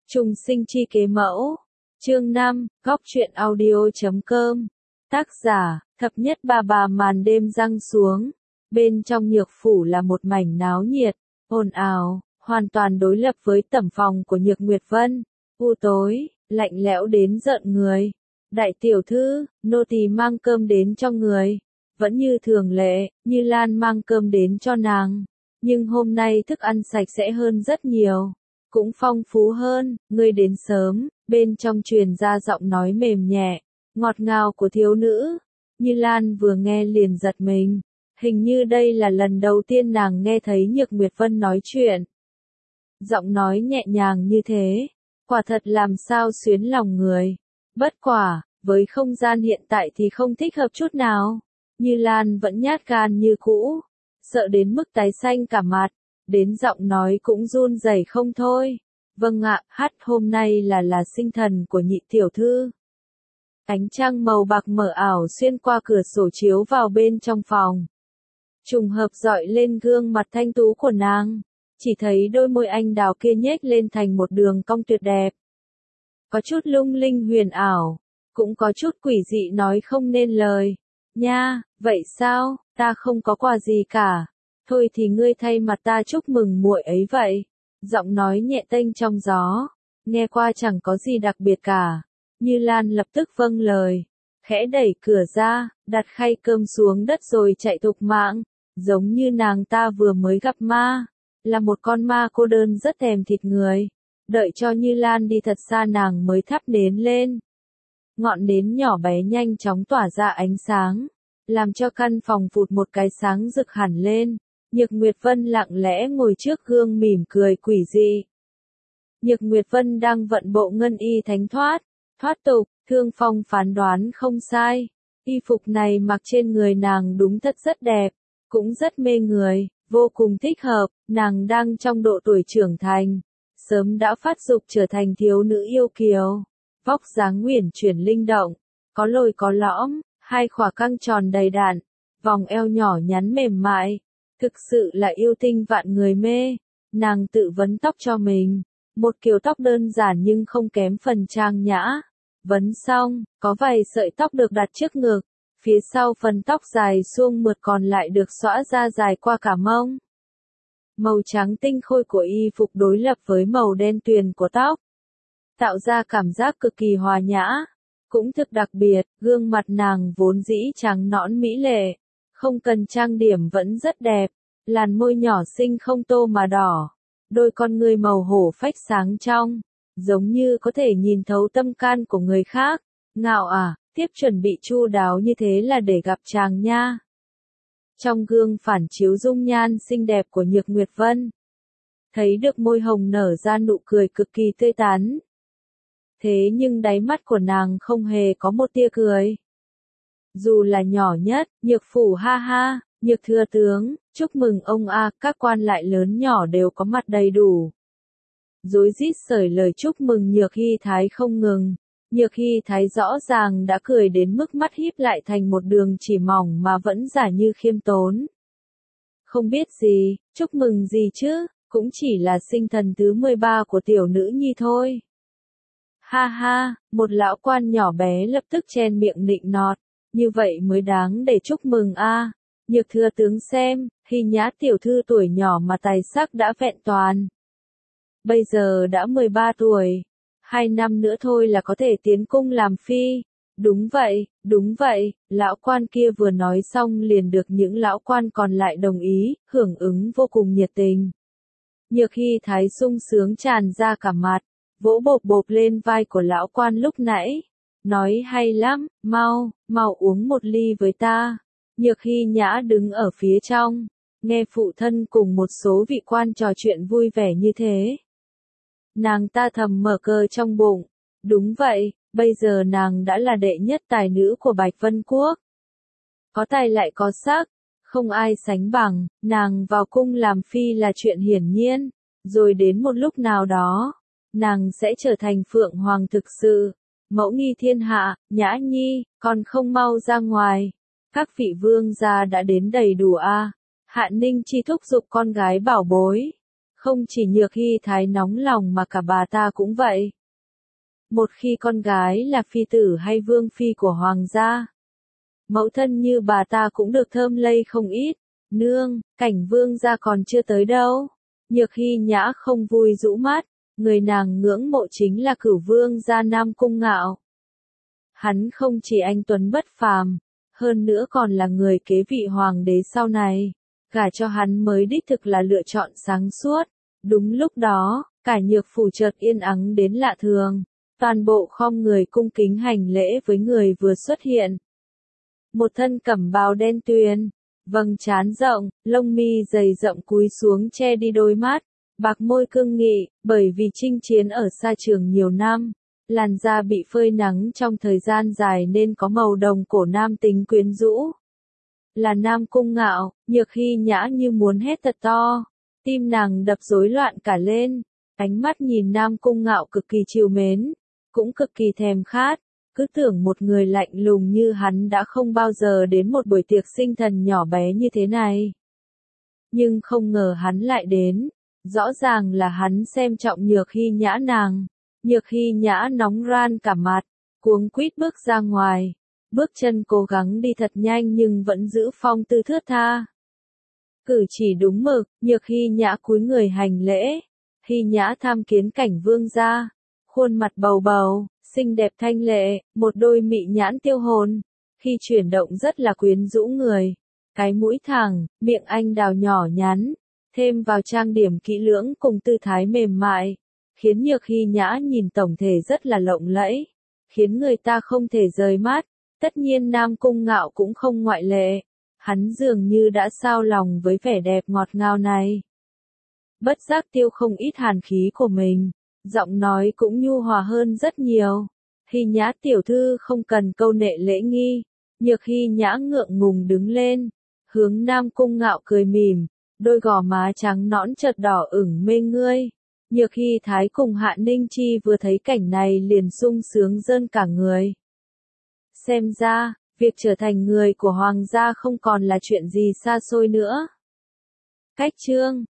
Trùng sinh chi kế mẫu. Chương 5, góc truyện audio.com. Tác giả, thập nhất bà màn đêm giăng xuống. Bên trong nhược phủ là một mảnh náo nhiệt, ồn ào, hoàn toàn đối lập với tẩm phòng của Nhược Nguyệt Vân. U tối, lạnh lẽo đến rợn người. Đại tiểu thư, nô tỳ mang cơm đến cho người. Vẫn như thường lệ, Như Lan mang cơm đến cho nàng. Nhưng hôm nay thức ăn sạch sẽ hơn rất nhiều. Cũng phong phú hơn, ngươi đến sớm, bên trong truyền ra giọng nói mềm nhẹ, ngọt ngào của thiếu nữ. Như Lan vừa nghe liền giật mình, hình như đây là lần đầu tiên nàng nghe thấy Nhược Nguyệt Vân nói chuyện. Giọng nói nhẹ nhàng như thế, quả thật làm sao xuyến lòng người. Bất quả, với không gian hiện tại thì không thích hợp chút nào. Như Lan vẫn nhát gan như cũ, sợ đến mức tái xanh cả mặt. Đến giọng nói cũng run rẩy không thôi. Vâng ạ, hôm nay là sinh thần của nhị tiểu thư. Ánh trăng màu bạc mờ ảo xuyên qua cửa sổ chiếu vào bên trong phòng. Trùng hợp dọi lên gương mặt thanh tú của nàng. Chỉ thấy đôi môi anh đào kia nhếch lên thành một đường cong tuyệt đẹp. Có chút lung linh huyền ảo, cũng có chút quỷ dị nói không nên lời. Nha, vậy sao, ta không có quà gì cả. Thôi thì ngươi thay mặt ta chúc mừng muội ấy vậy. Giọng nói nhẹ tênh trong gió, nghe qua chẳng có gì đặc biệt cả. Như Lan lập tức vâng lời, khẽ đẩy cửa ra, đặt khay cơm xuống đất rồi chạy thục mạng, giống như nàng ta vừa mới gặp ma, là một con ma cô đơn rất thèm thịt người. Đợi cho Như Lan đi thật xa nàng mới thắp nến lên. Ngọn nến nhỏ bé nhanh chóng tỏa ra ánh sáng, làm cho căn phòng phụt một cái sáng rực hẳn lên. Nhược Nguyệt Vân lặng lẽ ngồi trước gương mỉm cười quỷ dị. Nhược Nguyệt Vân đang vận bộ ngân y thánh thoát tục, Thương Phong phán đoán không sai. Y phục này mặc trên người nàng đúng thật rất đẹp, cũng rất mê người, vô cùng thích hợp, nàng đang trong độ tuổi trưởng thành, sớm đã phát dục trở thành thiếu nữ yêu kiều. Vóc dáng uyển chuyển linh động, có lồi có lõm, hai khỏa căng tròn đầy đặn, vòng eo nhỏ nhắn mềm mại. Thực sự là yêu tinh vạn người mê. Nàng tự vấn tóc cho mình, một kiểu tóc đơn giản nhưng không kém phần trang nhã. Vấn xong, có vài sợi tóc được đặt trước ngực, phía sau phần tóc dài suông mượt còn lại được xõa ra dài qua cả mông. Màu trắng tinh khôi của y phục đối lập với màu đen tuyền của tóc, tạo ra cảm giác cực kỳ hòa nhã, cũng thực đặc biệt. Gương mặt nàng vốn dĩ trắng nõn mỹ lệ, không cần trang điểm vẫn rất đẹp. Làn môi nhỏ xinh không tô mà đỏ, đôi con ngươi màu hổ phách sáng trong, giống như có thể nhìn thấu tâm can của người khác. Ngạo à, tiếp chuẩn bị chu đáo như thế là để gặp chàng nha. Trong gương phản chiếu dung nhan xinh đẹp của Nhược Nguyệt Vân, thấy được môi hồng nở ra nụ cười cực kỳ tươi tắn. Thế nhưng đáy mắt của nàng không hề có một tia cười. Dù là nhỏ nhất, Nhược phủ ha ha. Nhược thừa tướng, chúc mừng ông a, các quan lại lớn nhỏ đều có mặt đầy đủ. Rối rít sởi lời chúc mừng Nhược Hy Thái không ngừng. Nhược Hy Thái rõ ràng đã cười đến mức mắt híp lại thành một đường chỉ mỏng mà vẫn giả như khiêm tốn. Không biết gì, chúc mừng gì chứ, cũng chỉ là sinh thần thứ 13 của tiểu nữ nhi thôi. Ha ha, một lão quan nhỏ bé lập tức chen miệng nịnh nọt, như vậy mới đáng để chúc mừng a. Nhược thừa tướng xem, Hy Nhã tiểu thư tuổi nhỏ mà tài sắc đã vẹn toàn. Bây giờ đã 13 tuổi, 2 năm nữa thôi là có thể tiến cung làm phi. Đúng vậy, lão quan kia vừa nói xong liền được những lão quan còn lại đồng ý, hưởng ứng vô cùng nhiệt tình. Nhược Hy Thái sung sướng tràn ra cả mặt, vỗ bộp bộp lên vai của lão quan lúc nãy, nói hay lắm, mau uống một ly với ta. Nhược Hy Nhã đứng ở phía trong, nghe phụ thân cùng một số vị quan trò chuyện vui vẻ như thế. Nàng ta thầm mở cờ trong bụng, đúng vậy, bây giờ nàng đã là đệ nhất tài nữ của Bạch Vân Quốc. Có tài lại có sắc, không ai sánh bằng, nàng vào cung làm phi là chuyện hiển nhiên, rồi đến một lúc nào đó, nàng sẽ trở thành phượng hoàng thực sự, mẫu nghi thiên hạ. Nhã nhi, còn không mau ra ngoài. Các vị vương gia đã đến đầy đủ a. Hạ Ninh Chi thúc giục con gái bảo bối. Không chỉ Nhược Hy Thái nóng lòng mà cả bà ta cũng vậy. Một khi con gái là phi tử hay vương phi của hoàng gia, mẫu thân như bà ta cũng được thơm lây không ít. Nương, cảnh vương gia còn chưa tới đâu. Nhược Hy Nhã không vui rũ mắt, người nàng ngưỡng mộ chính là Cửu vương gia Nam Cung Ngạo. Hắn không chỉ anh tuấn bất phàm, hơn nữa còn là người kế vị hoàng đế sau này. Gả cho hắn mới đích thực là lựa chọn sáng suốt. Đúng lúc đó, cả Nhược phủ chợt yên ắng đến lạ thường. Toàn bộ khom người cung kính hành lễ với người vừa xuất hiện. Một thân cẩm bào đen tuyền, vầng trán rộng, lông mi dày rộng cúi xuống che đi đôi mắt, bạc môi cương nghị, bởi vì chinh chiến ở xa trường nhiều năm, làn da bị phơi nắng trong thời gian dài nên có màu đồng cổ nam tính quyến rũ. Là Nam Cung Ngạo, Nhược Hy Nhã như muốn hét thật to, tim nàng đập rối loạn cả lên, ánh mắt nhìn Nam Cung Ngạo cực kỳ trìu mến, cũng cực kỳ thèm khát. Cứ tưởng một người lạnh lùng như hắn đã không bao giờ đến một buổi tiệc sinh thần nhỏ bé như thế này. Nhưng không ngờ hắn lại đến. Rõ ràng là hắn xem trọng Nhược Hy Nhã nàng. Nhược Hy Nhã nóng ran cả mặt, cuống quýt bước ra ngoài. Bước chân cố gắng đi thật nhanh nhưng vẫn giữ phong tư thướt tha. Cử chỉ đúng mực, Nhược Hy Nhã cúi người hành lễ. Hy Nhã tham kiến cảnh vương gia. Khuôn mặt bầu bầu, xinh đẹp thanh lệ, một đôi mị nhãn tiêu hồn. Khi chuyển động rất là quyến rũ người. Cái mũi thẳng, miệng anh đào nhỏ nhắn. Thêm vào trang điểm kỹ lưỡng cùng tư thái mềm mại. Khiến Nhược Hy Nhã nhìn tổng thể rất là lộng lẫy. Khiến người ta không thể rời mắt. Tất nhiên Nam Cung Ngạo cũng không ngoại lệ. Hắn dường như đã sao lòng với vẻ đẹp ngọt ngào này. Bất giác tiêu không ít hàn khí của mình. Giọng nói cũng nhu hòa hơn rất nhiều. Hy Nhã tiểu thư không cần câu nệ lễ nghi. Nhược Hy Nhã ngượng ngùng đứng lên. Hướng Nam Cung Ngạo cười mỉm. Đôi gò má trắng nõn chợt đỏ ửng mê ngươi. Nhược Hy Thái cùng Hạ Ninh Chi vừa thấy cảnh này liền sung sướng rơn cả người. Xem ra, việc trở thành người của hoàng gia không còn là chuyện gì xa xôi nữa. Cách chương